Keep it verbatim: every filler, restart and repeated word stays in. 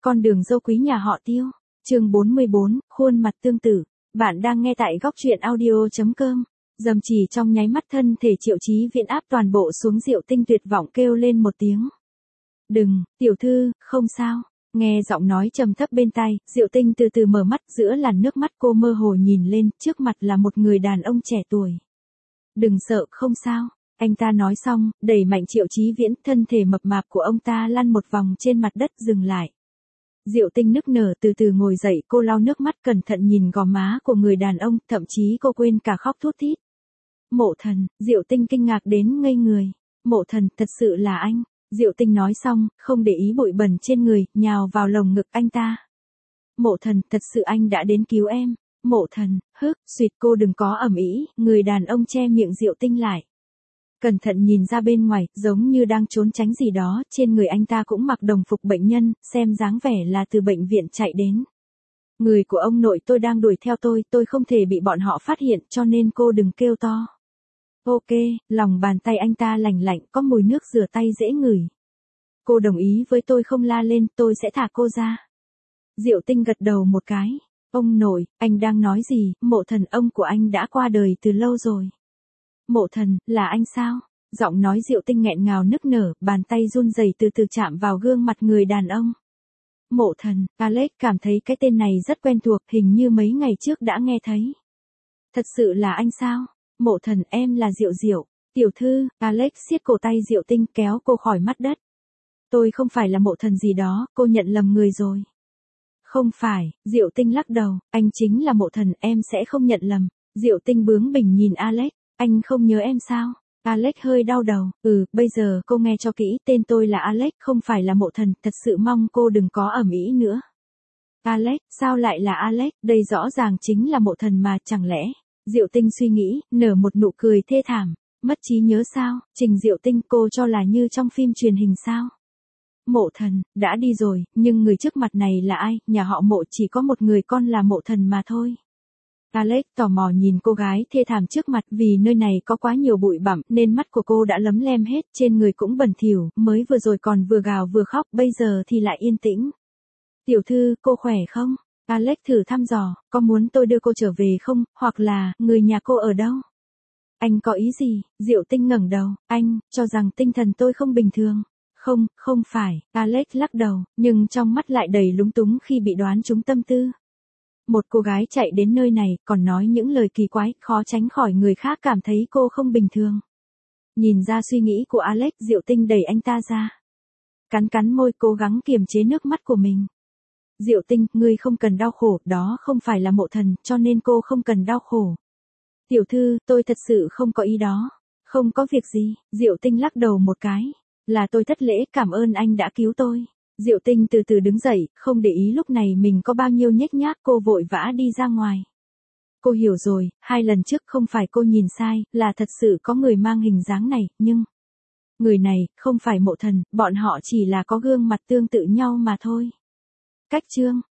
con đường dâu quý nhà họ Tiêu. Chương bốn mươi bốn, khuôn mặt tương tự. Bạn đang nghe tại góc truyện audio chấm com. Dầm chỉ trong nháy mắt thân thể Triệu Chí Viễn áp toàn bộ xuống. Diệu Tinh tuyệt vọng kêu lên một tiếng. Đừng, tiểu thư, không sao. Nghe giọng nói trầm thấp bên tai, Diệu Tinh từ từ mở mắt, giữa làn nước mắt cô mơ hồ nhìn lên, trước mặt là một người đàn ông trẻ tuổi. Đừng sợ, không sao. Anh ta nói xong, đẩy mạnh Triệu Chí Viễn, thân thể mập mạp của ông ta lăn một vòng trên mặt đất dừng lại. Diệu Tinh nức nở từ từ ngồi dậy, cô lau nước mắt cẩn thận nhìn gò má của người đàn ông, thậm chí cô quên cả khóc thút thít. Mộ Thần, Diệu Tinh kinh ngạc đến ngây người. Mộ Thần, thật sự là anh. Diệu Tinh nói xong, không để ý bụi bẩn trên người, nhào vào lồng ngực anh ta. Mộ Thần, thật sự anh đã đến cứu em. Mộ Thần, hức, suyệt, cô đừng có ầm ĩ. Người đàn ông che miệng Diệu Tinh lại. Cẩn thận nhìn ra bên ngoài, giống như đang trốn tránh gì đó, trên người anh ta cũng mặc đồng phục bệnh nhân, xem dáng vẻ là từ bệnh viện chạy đến. Người của ông nội tôi đang đuổi theo tôi, tôi không thể bị bọn họ phát hiện, cho nên cô đừng kêu to. Ok, lòng bàn tay anh ta lành lạnh, có mùi nước rửa tay dễ ngửi. Cô đồng ý với tôi không la lên, tôi sẽ thả cô ra. Diệu Tinh gật đầu một cái. Ông nội, anh đang nói gì? Mộ Thần, ông của anh đã qua đời từ lâu rồi. Mộ Thần, là anh sao? Giọng nói Diệu Tinh nghẹn ngào nức nở, bàn tay run rẩy từ từ chạm vào gương mặt người đàn ông. Mộ Thần, Alex cảm thấy cái tên này rất quen thuộc, hình như mấy ngày trước đã nghe thấy. Thật sự là anh sao? Mộ Thần, em là Diệu Diệu. Tiểu thư, Alex siết cổ tay Diệu Tinh kéo cô khỏi mặt đất. Tôi không phải là Mộ Thần gì đó, cô nhận lầm người rồi. Không phải, Diệu Tinh lắc đầu, anh chính là Mộ Thần, em sẽ không nhận lầm. Diệu Tinh bướng bỉnh nhìn Alex. Anh không nhớ em sao? Alex hơi đau đầu. Ừ, bây giờ cô nghe cho kỹ, tên tôi là Alex, không phải là Mộ Thần, thật sự mong cô đừng có ầm ĩ nữa. Alex, sao lại là Alex, đây rõ ràng chính là Mộ Thần mà, chẳng lẽ? Diệu Tinh suy nghĩ, nở một nụ cười thê thảm. Mất trí nhớ sao? Trình Diệu Tinh, cô cho là như trong phim truyền hình sao? Mộ Thần, đã đi rồi, nhưng người trước mặt này là ai? Nhà họ Mộ chỉ có một người con là Mộ Thần mà thôi. Alex tò mò nhìn cô gái thê thảm trước mặt, vì nơi này có quá nhiều bụi bặm nên mắt của cô đã lấm lem hết, trên người cũng bẩn thỉu, mới vừa rồi còn vừa gào vừa khóc, bây giờ thì lại yên tĩnh. Tiểu thư, cô khỏe không? Alex thử thăm dò, có muốn tôi đưa cô trở về không, hoặc là, người nhà cô ở đâu? Anh có ý gì? Diệu Tinh ngẩng đầu, anh, cho rằng tinh thần tôi không bình thường. Không, không phải, Alex lắc đầu, nhưng trong mắt lại đầy lúng túng khi bị đoán trúng tâm tư. Một cô gái chạy đến nơi này, còn nói những lời kỳ quái, khó tránh khỏi người khác cảm thấy cô không bình thường. Nhìn ra suy nghĩ của Alex, Diệu Tinh đẩy anh ta ra. Cắn cắn môi, cố gắng kiềm chế nước mắt của mình. Diệu Tinh, ngươi không cần đau khổ, đó không phải là Mộ Thần, cho nên cô không cần đau khổ. Tiểu thư, tôi thật sự không có ý đó. Không có việc gì, Diệu Tinh lắc đầu một cái. Là tôi thất lễ, cảm ơn anh đã cứu tôi. Diệu Tinh từ từ đứng dậy, không để ý lúc này mình có bao nhiêu nhếch nhác, cô vội vã đi ra ngoài. Cô hiểu rồi, hai lần trước không phải cô nhìn sai, là thật sự có người mang hình dáng này, nhưng... Người này, không phải Mộ Thần, bọn họ chỉ là có gương mặt tương tự nhau mà thôi. Cách chương.